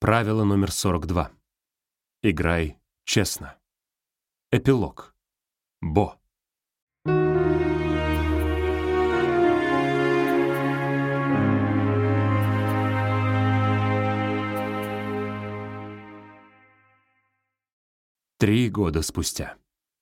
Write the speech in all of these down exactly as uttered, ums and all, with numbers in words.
Правило номер сорок два. Играй честно. Эпилог. Бо. Три года спустя.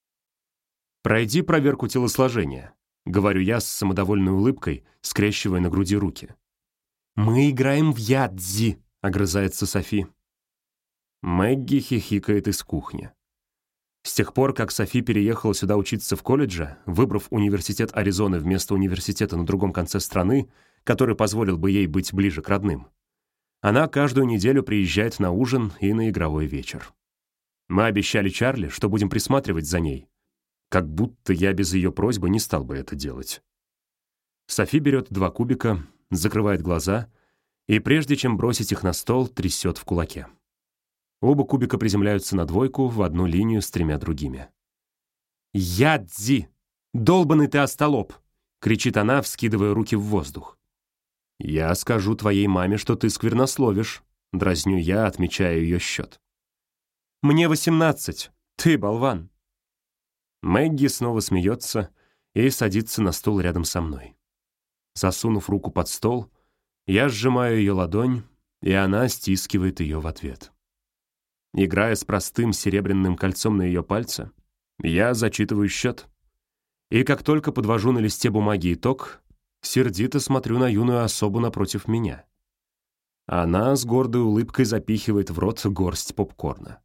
«Пройди проверку телосложения», — говорю я с самодовольной улыбкой, скрещивая на груди руки. «Мы играем в ядзи», — огрызается Софи. Мэгги хихикает из кухни. С тех пор, как Софи переехала сюда учиться в колледже, выбрав университет Аризоны вместо университета на другом конце страны, который позволил бы ей быть ближе к родным, она каждую неделю приезжает на ужин и на игровой вечер. Мы обещали Чарли, что будем присматривать за ней, как будто я без ее просьбы не стал бы это делать. Софи берет два кубика, закрывает глаза и, прежде чем бросить их на стол, трясет в кулаке. Оба кубика приземляются на двойку в одну линию с тремя другими. «Ядзи! Долбанный ты остолоп!» — кричит она, вскидывая руки в воздух. «Я скажу твоей маме, что ты сквернословишь», — дразню я, отмечая ее счет. «Мне восемнадцать. Ты болван». Мэгги снова смеется и садится на стул рядом со мной. Засунув руку под стол, я сжимаю ее ладонь, и она стискивает ее в ответ. Играя с простым серебряным кольцом на ее пальце, я зачитываю счет. И как только подвожу на листе бумаги итог, сердито смотрю на юную особу напротив меня. Она с гордой улыбкой запихивает в рот горсть попкорна.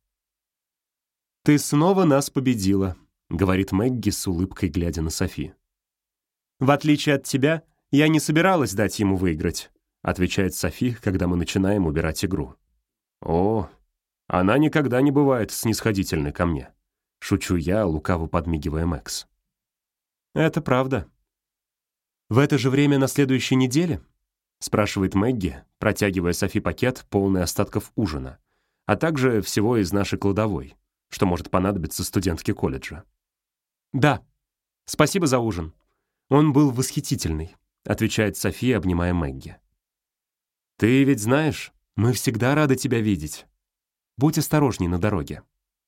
«Ты снова нас победила», — говорит Мэгги с улыбкой, глядя на Софи. «В отличие от тебя, я не собиралась дать ему выиграть», — отвечает Софи, когда мы начинаем убирать игру. «О, она никогда не бывает снисходительной ко мне», — шучу я, лукаво подмигивая Мэкс. «Это правда». «В это же время на следующей неделе?» — спрашивает Мэгги, протягивая Софи пакет, полный остатков ужина, а также всего из нашей кладовой, что может понадобиться студентке колледжа. «Да, спасибо за ужин. Он был восхитительный», — отвечает София, обнимая Мэгги. «Ты ведь знаешь, мы всегда рады тебя видеть. Будь осторожней на дороге».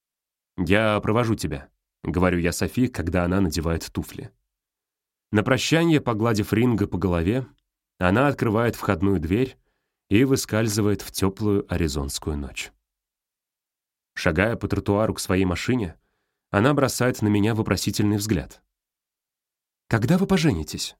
«Я провожу тебя», — говорю я Софи, когда она надевает туфли. На прощание, погладив Ринго по голове, она открывает входную дверь и выскальзывает в теплую аризонскую ночь. Шагая по тротуару к своей машине, она бросает на меня вопросительный взгляд. «Когда вы поженитесь?»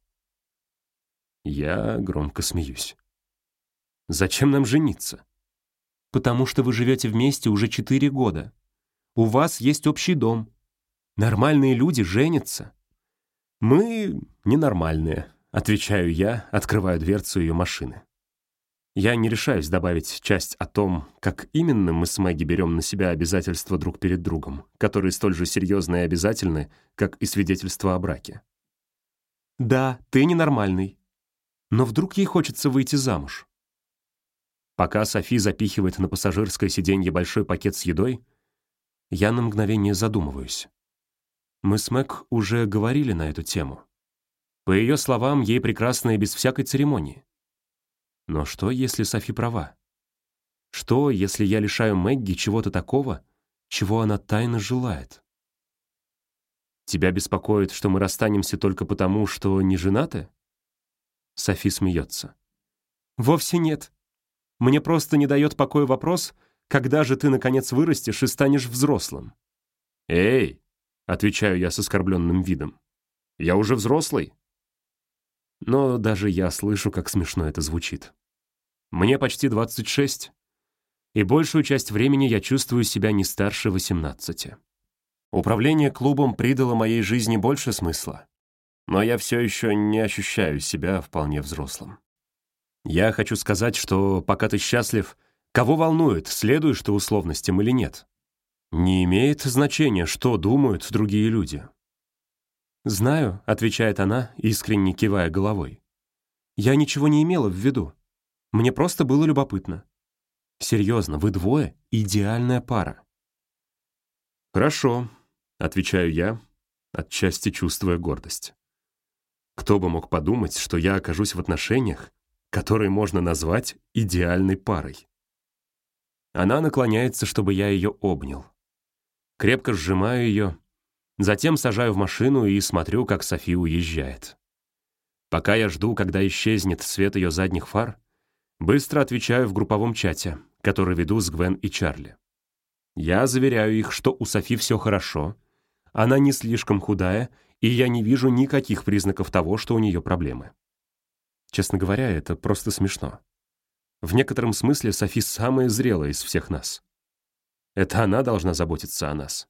Я громко смеюсь. «Зачем нам жениться?» «Потому что вы живете вместе уже четыре года. У вас есть общий дом. Нормальные люди женятся». «Мы ненормальные», — отвечаю я, открываю дверцу ее машины. Я не решаюсь добавить часть о том, как именно мы с Мэгги берем на себя обязательства друг перед другом, которые столь же серьезны и обязательны, как и свидетельство о браке. «Да, ты ненормальный. Но вдруг ей хочется выйти замуж?» Пока Софи запихивает на пассажирское сиденье большой пакет с едой, я на мгновение задумываюсь. Мы с Мэг уже говорили на эту тему. По ее словам, ей прекрасно и без всякой церемонии. Но что, если Софи права? Что, если я лишаю Мэгги чего-то такого, чего она тайно желает? «Тебя беспокоит, что мы расстанемся только потому, что не женаты?» Софи смеется. «Вовсе нет. Мне просто не дает покоя вопрос, когда же ты, наконец, вырастешь и станешь взрослым?» «Эй!» — отвечаю я с оскорбленным видом. «Я уже взрослый». Но даже я слышу, как смешно это звучит. Мне почти двадцать шесть, и большую часть времени я чувствую себя не старше восемнадцати. Управление клубом придало моей жизни больше смысла, но я все еще не ощущаю себя вполне взрослым. Я хочу сказать, что пока ты счастлив, кого волнует, следуешь ты условностям или нет? Не имеет значения, что думают другие люди. «Знаю», — отвечает она, искренне кивая головой. «Я ничего не имела в виду. Мне просто было любопытно. Серьезно, вы двое — идеальная пара». «Хорошо», — отвечаю я, отчасти чувствуя гордость. Кто бы мог подумать, что я окажусь в отношениях, которые можно назвать идеальной парой? Она наклоняется, чтобы я ее обнял. Крепко сжимаю ее, затем сажаю в машину и смотрю, как Софи уезжает. Пока я жду, когда исчезнет свет ее задних фар, быстро отвечаю в групповом чате, который веду с Гвен и Чарли. Я заверяю их, что у Софи все хорошо, она не слишком худая, и я не вижу никаких признаков того, что у нее проблемы. Честно говоря, это просто смешно. В некотором смысле Софи самая зрелая из всех нас. Это она должна заботиться о нас.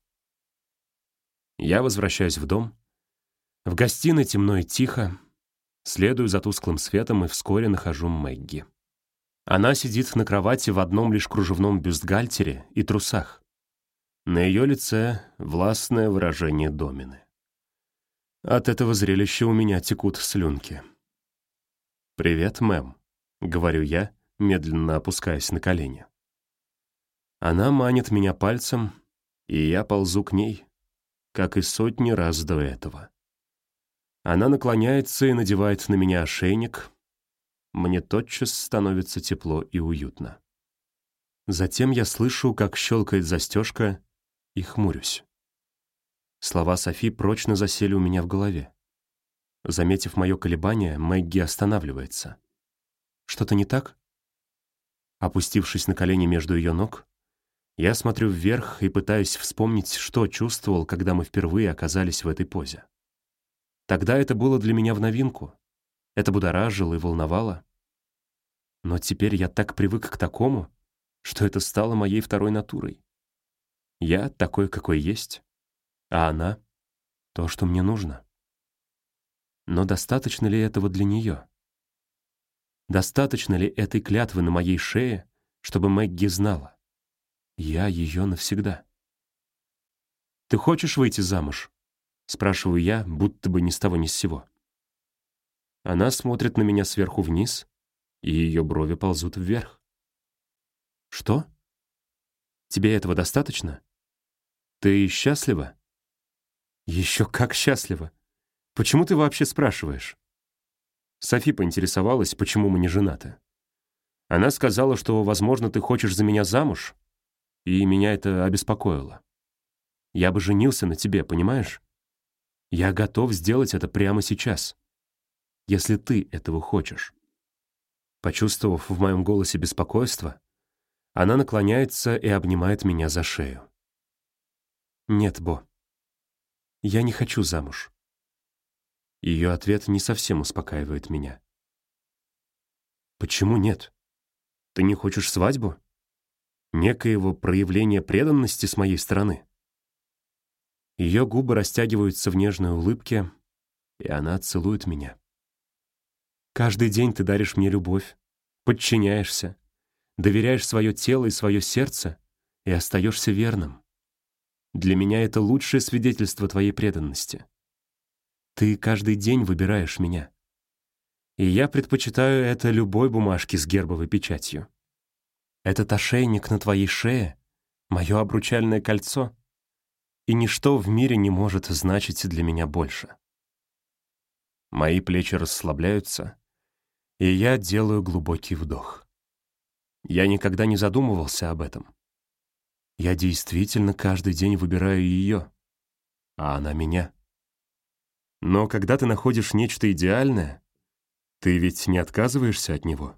Я возвращаюсь в дом. В гостиной темно и тихо. Следую за тусклым светом и вскоре нахожу Мэгги. Она сидит на кровати в одном лишь кружевном бюстгальтере и трусах. На ее лице властное выражение домины. От этого зрелища у меня текут слюнки. «Привет, мэм», — говорю я, медленно опускаясь на колени. Она манит меня пальцем, и я ползу к ней, как и сотни раз до этого. Она наклоняется и надевает на меня ошейник. Мне тотчас становится тепло и уютно. Затем я слышу, как щелкает застежка, и хмурюсь. Слова Софи прочно засели у меня в голове. Заметив мое колебание, Мэгги останавливается. «Что-то не так?» Опустившись на колени между ее ног, я смотрю вверх и пытаюсь вспомнить, что чувствовал, когда мы впервые оказались в этой позе. Тогда это было для меня в новинку. Это будоражило и волновало. Но теперь я так привык к такому, что это стало моей второй натурой. Я такой, какой есть, а она — то, что мне нужно. Но достаточно ли этого для нее? Достаточно ли этой клятвы на моей шее, чтобы Мэгги знала? Я ее навсегда. «Ты хочешь выйти замуж?» — спрашиваю я, будто бы ни с того ни с сего. Она смотрит на меня сверху вниз, и ее брови ползут вверх. «Что? Тебе этого достаточно? Ты счастлива?» «Еще как счастлива! Почему ты вообще спрашиваешь?» Софи поинтересовалась, почему мы не женаты. Она сказала, что, возможно, ты хочешь за меня замуж, и меня это обеспокоило. Я бы женился на тебе, понимаешь? Я готов сделать это прямо сейчас, если ты этого хочешь. Почувствовав в моем голосе беспокойство, она наклоняется и обнимает меня за шею. «Нет, Бо, я не хочу замуж». Ее ответ не совсем успокаивает меня. «Почему нет? Ты не хочешь свадьбу? Некоего проявления преданности с моей стороны?» Ее губы растягиваются в нежной улыбке, и она целует меня. «Каждый день ты даришь мне любовь, подчиняешься, доверяешь свое тело и свое сердце и остаешься верным. Для меня это лучшее свидетельство твоей преданности. Ты каждый день выбираешь меня. И я предпочитаю это любой бумажке с гербовой печатью. Этот ошейник на твоей шее — мое обручальное кольцо, и ничто в мире не может значить для меня больше». Мои плечи расслабляются, и я делаю глубокий вдох. Я никогда не задумывался об этом. Я действительно каждый день выбираю ее, а она меня. Но когда ты находишь нечто идеальное, ты ведь не отказываешься от него.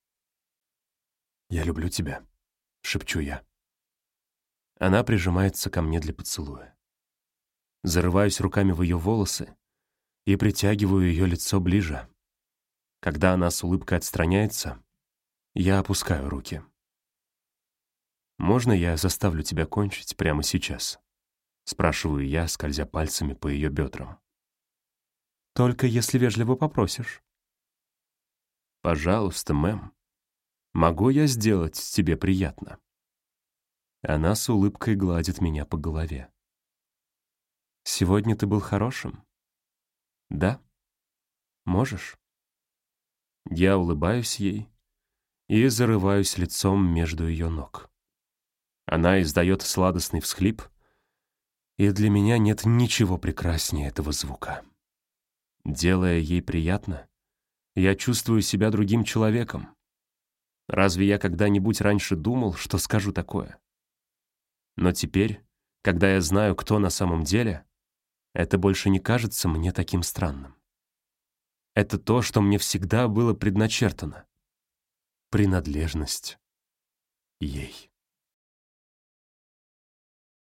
«Я люблю тебя», — шепчу я. Она прижимается ко мне для поцелуя. Зарываюсь руками в ее волосы и притягиваю ее лицо ближе. Когда она с улыбкой отстраняется, я опускаю руки. «Можно я заставлю тебя кончить прямо сейчас?» — спрашиваю я, скользя пальцами по ее бедрам. «Только если вежливо попросишь». «Пожалуйста, мэм. Могу я сделать тебе приятно?» Она с улыбкой гладит меня по голове. «Сегодня ты был хорошим?» «Да? Можешь?» Я улыбаюсь ей и зарываюсь лицом между ее ног. Она издает сладостный всхлип, и для меня нет ничего прекраснее этого звука. Делая ей приятно, я чувствую себя другим человеком. Разве я когда-нибудь раньше думал, что скажу такое? Но теперь, когда я знаю, кто на самом деле, это больше не кажется мне таким странным. Это то, что мне всегда было предначертано. Принадлежность ей.